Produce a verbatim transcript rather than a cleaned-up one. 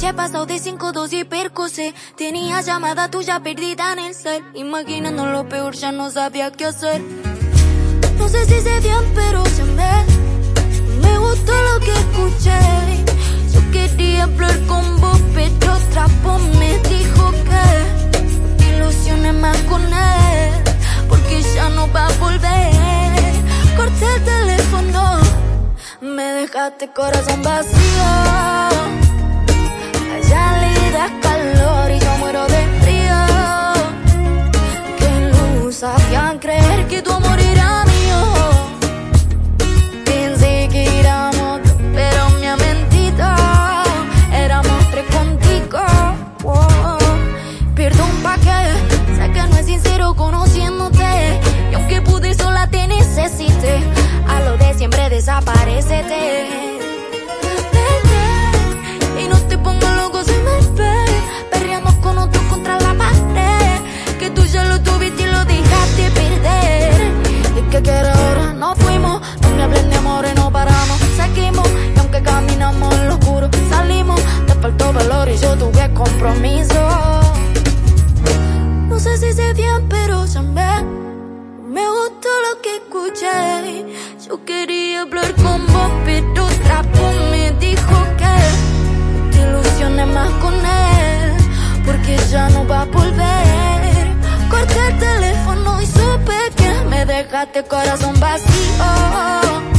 noche pasado de cinco, dos y percocé. Tenía llamada tuya perdida en el cel. Imaginando lo peor, ya no sabía qué hacer. No sé si sé bien, pero se me, me gustó lo que escuché. Yo quería hablar con vos, pero otra voz me dijo que no te ilusiones más con él, porque ya no va a volver. Corté el teléfono, me dejaste corazón vacío. A ella le das calor y yo muero de frío. Que luz hacían creer que tu amor era mío. Pensé que éramos dos, pero me ha mentido. Éramos tres contigo. Wow. Perdón pa' que sé que no es sincero conociéndote. Y aunque pude sola te necesité. A lo de siempre desaparécete. Vete y no te pongas loco si me ves perreando con otro contra la pared. Que tú ya lo tuviste y lo dejaste perder. ¿Y qué quieres ahora? Nos fuimos. No me hables de amor y no paramos. Seguimos y aunque caminamos en lo oscuro salimos. Te faltó valor y yo tuve compromiso. No sé si sé bien, pero ya me Me gustó lo que escuché. Yo quería hablar con vos, pero otra voz me dijo que no te ilusiones más con él, porque ya no va a volver. Corté el teléfono y supe que me dejaste corazón vacío.